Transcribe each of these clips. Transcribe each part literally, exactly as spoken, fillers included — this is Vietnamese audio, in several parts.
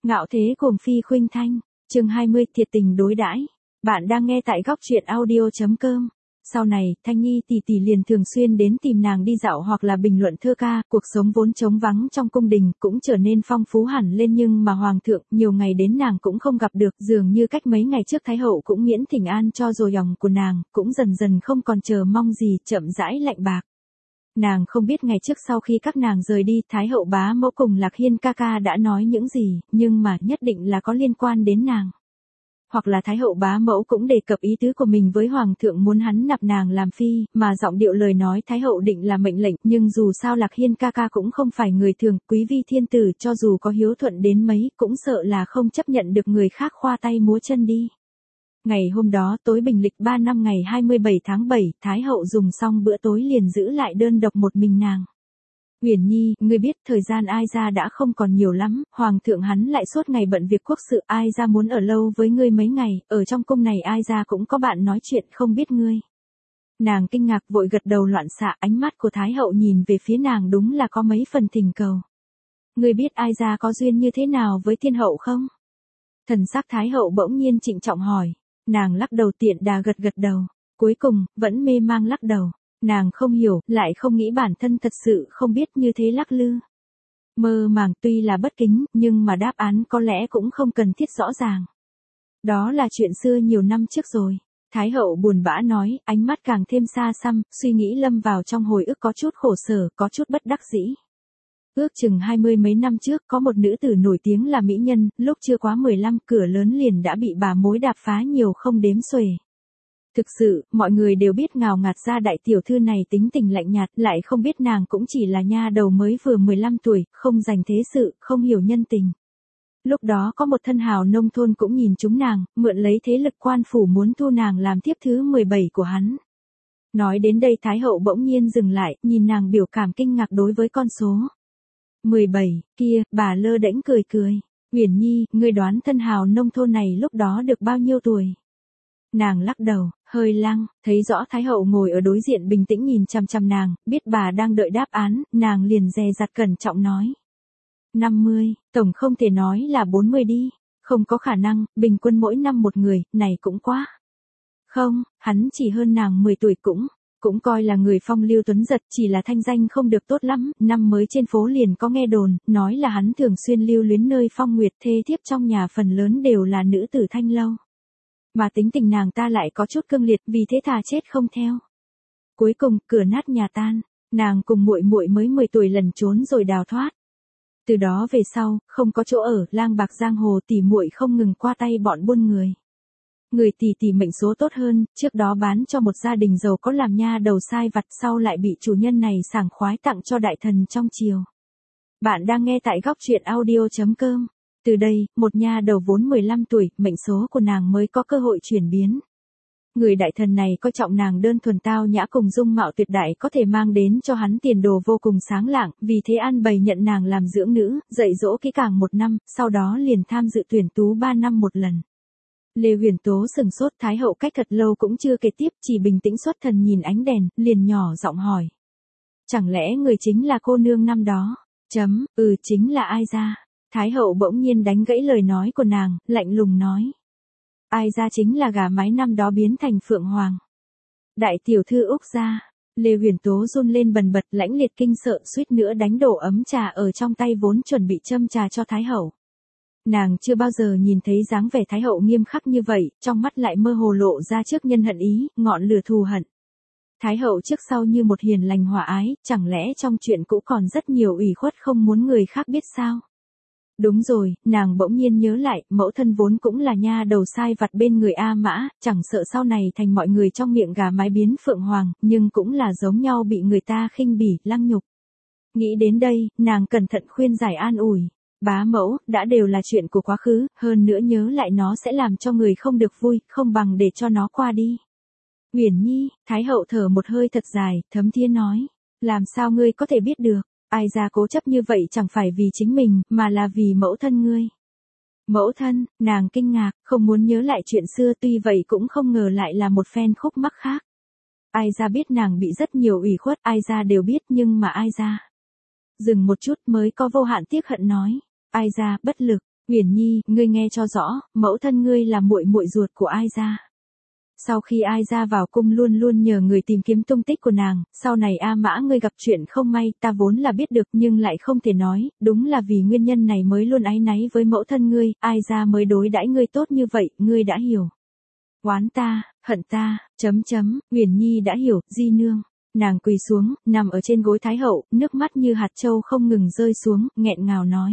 Ngạo thế cuồng phi khuynh thanh, chương hai mươi, thiệt tình đối đãi. Bạn đang nghe tại góc truyện audio chấm com. Sau này, Thanh Nhi tỷ tỷ liền thường xuyên đến tìm nàng đi dạo hoặc là bình luận thơ ca, cuộc sống vốn trống vắng trong cung đình cũng trở nên phong phú hẳn lên, nhưng mà hoàng thượng nhiều ngày đến nàng cũng không gặp được, dường như cách mấy ngày trước thái hậu cũng miễn thỉnh an cho rồi dòng của nàng, cũng dần dần không còn chờ mong gì, chậm rãi lạnh bạc. Nàng không biết ngày trước sau khi các nàng rời đi, Thái hậu bá mẫu cùng Lạc Hiên ca ca đã nói những gì, nhưng mà nhất định là có liên quan đến nàng. Hoặc là Thái hậu bá mẫu cũng đề cập ý tứ của mình với Hoàng thượng muốn hắn nạp nàng làm phi, mà giọng điệu lời nói Thái hậu định là mệnh lệnh, nhưng dù sao Lạc Hiên ca ca cũng không phải người thường, quý vi thiên tử cho dù có hiếu thuận đến mấy, cũng sợ là không chấp nhận được người khác khoa tay múa chân đi. Ngày hôm đó tối bình lịch ba năm ngày hai mươi bảy tháng bảy, Thái hậu dùng xong bữa tối liền giữ lại đơn độc một mình nàng. Uyển Nhi, ngươi biết thời gian Ai Gia đã không còn nhiều lắm, Hoàng thượng hắn lại suốt ngày bận việc quốc sự, Ai Gia muốn ở lâu với ngươi mấy ngày, ở trong cung này Ai Gia cũng có bạn nói chuyện không biết ngươi. Nàng kinh ngạc vội gật đầu loạn xạ, ánh mắt của Thái hậu nhìn về phía nàng đúng là có mấy phần thỉnh cầu. Ngươi biết Ai Gia có duyên như thế nào với thiên hậu không? Thần sắc Thái hậu bỗng nhiên trịnh trọng hỏi. Nàng lắc đầu tiện đà gật gật đầu, cuối cùng, vẫn mê mang lắc đầu, nàng không hiểu, lại không nghĩ bản thân thật sự không biết như thế lắc lư. Mơ màng tuy là bất kính, nhưng mà đáp án có lẽ cũng không cần thiết rõ ràng. Đó là chuyện xưa nhiều năm trước rồi, Thái hậu buồn bã nói, ánh mắt càng thêm xa xăm, suy nghĩ lâm vào trong hồi ức có chút khổ sở, có chút bất đắc dĩ. Ước chừng hai mươi mấy năm trước có một nữ tử nổi tiếng là mỹ nhân, lúc chưa quá mười lăm cửa lớn liền đã bị bà mối đạp phá nhiều không đếm xuể. Thực sự, mọi người đều biết ngào ngạt ra đại tiểu thư này tính tình lạnh nhạt, lại không biết nàng cũng chỉ là nha đầu mới vừa mười lăm tuổi, không dành thế sự, không hiểu nhân tình. Lúc đó có một thân hào nông thôn cũng nhìn chúng nàng, mượn lấy thế lực quan phủ muốn thu nàng làm thiếp thứ mười bảy của hắn. Nói đến đây Thái hậu bỗng nhiên dừng lại, nhìn nàng biểu cảm kinh ngạc đối với con số. mười bảy, kia, bà lơ đễnh cười cười. Uyển Nhi, ngươi đoán thân hào nông thôn này lúc đó được bao nhiêu tuổi? Nàng lắc đầu, hơi lăng, thấy rõ Thái hậu ngồi ở đối diện bình tĩnh nhìn chằm chằm nàng, biết bà đang đợi đáp án, nàng liền dè dặt cẩn trọng nói. năm mươi, tổng không thể nói là bốn mươi đi, không có khả năng, bình quân mỗi năm một người, này cũng quá. Không, hắn chỉ hơn nàng mười tuổi cũng. Cũng coi là người phong lưu tuấn giật, chỉ là thanh danh không được tốt lắm, năm mới trên phố liền có nghe đồn, nói là hắn thường xuyên lưu luyến nơi phong nguyệt, thê thiếp trong nhà phần lớn đều là nữ tử thanh lâu. Mà tính tình nàng ta lại có chút cương liệt, vì thế thà chết không theo. Cuối cùng, cửa nát nhà tan, nàng cùng muội muội mới mười tuổi lẩn trốn rồi đào thoát. Từ đó về sau, không có chỗ ở, lang bạc giang hồ, tỉ muội không ngừng qua tay bọn buôn người. Người tỷ tỷ mệnh số tốt hơn, trước đó bán cho một gia đình giàu có làm nha đầu sai vặt, sau lại bị chủ nhân này sảng khoái tặng cho đại thần trong triều. Bạn đang nghe tại góc truyện audio chấm com. Từ đây, một nha đầu vốn mười lăm tuổi, mệnh số của nàng mới có cơ hội chuyển biến. Người đại thần này coi trọng nàng đơn thuần tao nhã cùng dung mạo tuyệt đại có thể mang đến cho hắn tiền đồ vô cùng sáng lạng, vì thế an bày nhận nàng làm dưỡng nữ, dạy dỗ kỹ càng một năm, sau đó liền tham dự tuyển tú ba năm một lần. Lê Huyền Tố sừng sốt, Thái hậu cách thật lâu cũng chưa kể tiếp, chỉ bình tĩnh xuất thần nhìn ánh đèn, liền nhỏ giọng hỏi. Chẳng lẽ người chính là cô nương năm đó? Chấm, ừ chính là Ai Gia. Thái hậu bỗng nhiên đánh gãy lời nói của nàng, lạnh lùng nói. Ai Gia chính là gà mái năm đó biến thành Phượng Hoàng. Đại tiểu thư Úc Gia. Lê Huyền Tố run lên bần bật, lãnh liệt kinh sợ, suýt nữa đánh đổ ấm trà ở trong tay vốn chuẩn bị châm trà cho Thái hậu. Nàng chưa bao giờ nhìn thấy dáng vẻ Thái hậu nghiêm khắc như vậy, trong mắt lại mơ hồ lộ ra trước nhân hận ý, ngọn lửa thù hận. Thái hậu trước sau như một hiền lành hòa ái, chẳng lẽ trong chuyện cũ còn rất nhiều ủy khuất không muốn người khác biết sao? Đúng rồi, nàng bỗng nhiên nhớ lại, mẫu thân vốn cũng là nha đầu sai vặt bên người A Mã, chẳng sợ sau này thành mọi người trong miệng gà mái biến Phượng Hoàng, nhưng cũng là giống nhau bị người ta khinh bỉ, lăng nhục. Nghĩ đến đây, nàng cẩn thận khuyên giải an ủi. Bá mẫu, đã đều là chuyện của quá khứ, hơn nữa nhớ lại nó sẽ làm cho người không được vui, không bằng để cho nó qua đi. Uyển Nhi, Thái hậu thở một hơi thật dài, thấm thía nói. Làm sao ngươi có thể biết được, Ai Gia cố chấp như vậy chẳng phải vì chính mình, mà là vì mẫu thân ngươi. Mẫu thân, nàng kinh ngạc, không muốn nhớ lại chuyện xưa, tuy vậy cũng không ngờ lại là một phen khúc mắc khác. Ai Gia biết nàng bị rất nhiều ủy khuất, Ai Gia đều biết, nhưng mà Ai Gia. Dừng một chút mới có vô hạn tiếc hận nói. Ai Gia bất lực, Uyển Nhi, ngươi nghe cho rõ, mẫu thân ngươi là muội muội ruột của Ai gia. Sau khi Ai gia vào cung luôn luôn nhờ người tìm kiếm tung tích của nàng, sau này A Mã ngươi gặp chuyện không may, ta vốn là biết được nhưng lại không thể nói, đúng là vì nguyên nhân này mới luôn áy náy với mẫu thân ngươi, Ai gia mới đối đãi ngươi tốt như vậy, ngươi đã hiểu. Oán ta, hận ta, chấm chấm, Uyển Nhi đã hiểu, di nương. Nàng quỳ xuống, nằm ở trên gối Thái hậu, nước mắt như hạt châu không ngừng rơi xuống, nghẹn ngào nói.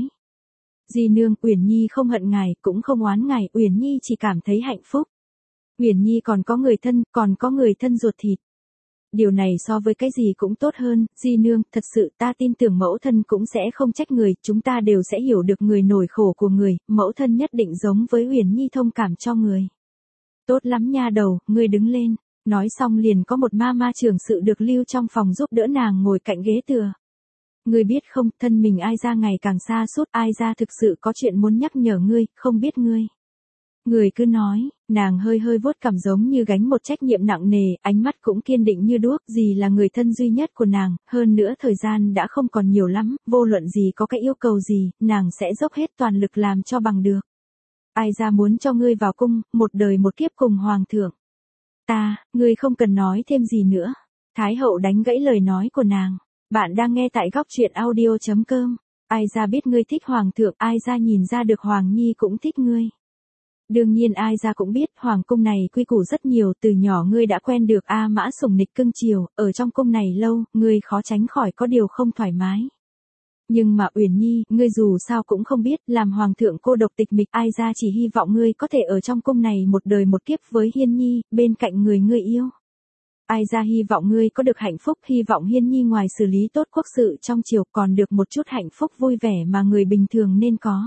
Di nương, Uyển Nhi không hận ngài, cũng không oán ngài, Uyển Nhi chỉ cảm thấy hạnh phúc. Uyển Nhi còn có người thân, còn có người thân ruột thịt. Điều này so với cái gì cũng tốt hơn, di nương, thật sự ta tin tưởng mẫu thân cũng sẽ không trách người, chúng ta đều sẽ hiểu được người nỗi khổ của người, mẫu thân nhất định giống với Uyển Nhi thông cảm cho người. Tốt lắm nha đầu, ngươi đứng lên. Nói xong liền có một ma ma trưởng sự được lưu trong phòng giúp đỡ nàng ngồi cạnh ghế tựa. Ngươi biết không, thân mình Ai gia ngày càng xa suốt, Ai gia thực sự có chuyện muốn nhắc nhở ngươi, không biết ngươi. Người cứ nói, nàng hơi hơi vuốt cằm giống như gánh một trách nhiệm nặng nề, ánh mắt cũng kiên định như đuốc, dì là người thân duy nhất của nàng, hơn nữa thời gian đã không còn nhiều lắm, vô luận gì có cái yêu cầu gì, nàng sẽ dốc hết toàn lực làm cho bằng được. Ai gia muốn cho ngươi vào cung, một đời một kiếp cùng hoàng thượng. Ta, ngươi không cần nói thêm gì nữa. Thái hậu đánh gãy lời nói của nàng. Bạn đang nghe tại góc truyện audio chấm com. Ai gia biết ngươi thích hoàng thượng, Ai gia nhìn ra được Hoàng Nhi cũng thích ngươi. Đương nhiên Ai gia cũng biết hoàng cung này quy củ rất nhiều, từ nhỏ ngươi đã quen được A Mã sủng nịch cưng chiều, ở trong cung này lâu, ngươi khó tránh khỏi có điều không thoải mái. Nhưng mà Uyển Nhi, ngươi dù sao cũng không biết, làm hoàng thượng cô độc tịch mịch, Ai gia chỉ hy vọng ngươi có thể ở trong cung này một đời một kiếp với Hiên Nhi, bên cạnh người ngươi yêu. Ai gia hy vọng ngươi có được hạnh phúc, hy vọng Hiên Nhi ngoài xử lý tốt quốc sự trong triều còn được một chút hạnh phúc vui vẻ mà người bình thường nên có.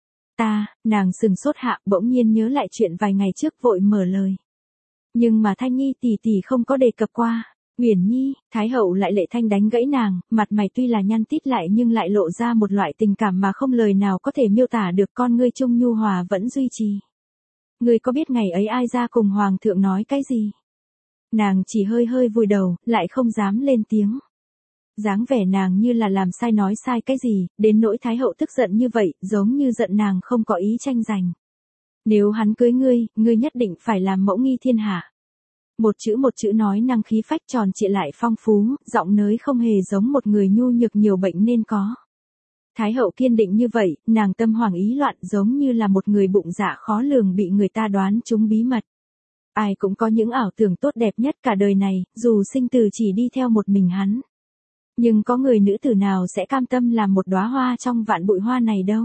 Ta, nàng sừng sốt hạ, bỗng nhiên nhớ lại chuyện vài ngày trước vội mở lời. Nhưng mà Thanh Nhi tỷ tỷ không có đề cập qua. Uyển Nhi, Thái hậu lại lệ thanh đánh gãy nàng, mặt mày tuy là nhăn tít lại nhưng lại lộ ra một loại tình cảm mà không lời nào có thể miêu tả được, con ngươi trung nhu hòa vẫn duy trì. Ngươi có biết ngày ấy Ai gia cùng hoàng thượng nói cái gì? Nàng chỉ hơi hơi vùi đầu, lại không dám lên tiếng. Dáng vẻ nàng như là làm sai nói sai cái gì, đến nỗi Thái hậu tức giận như vậy, giống như giận nàng không có ý tranh giành. Nếu hắn cưới ngươi, ngươi nhất định phải làm mẫu nghi thiên hạ. Một chữ một chữ nói năng khí phách tròn trịa lại phong phú, giọng nói không hề giống một người nhu nhược nhiều bệnh nên có. Thái hậu kiên định như vậy, nàng tâm hoảng ý loạn giống như là một người bụng dạ khó lường bị người ta đoán trúng bí mật. Ai cũng có những ảo tưởng tốt đẹp nhất cả đời này, dù sinh tử chỉ đi theo một mình hắn. Nhưng có người nữ tử nào sẽ cam tâm làm một đóa hoa trong vạn bụi hoa này đâu.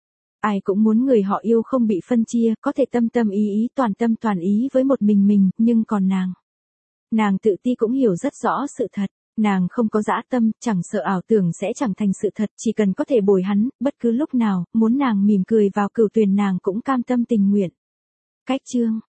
Ai cũng muốn người họ yêu không bị phân chia, có thể tâm tâm ý ý toàn tâm toàn ý với một mình mình, nhưng còn nàng. Nàng tự ti cũng hiểu rất rõ sự thật, nàng không có dã tâm, chẳng sợ ảo tưởng sẽ chẳng thành sự thật, chỉ cần có thể bồi hắn, bất cứ lúc nào, muốn nàng mỉm cười vào cửu tuyền nàng cũng cam tâm tình nguyện. Cách chương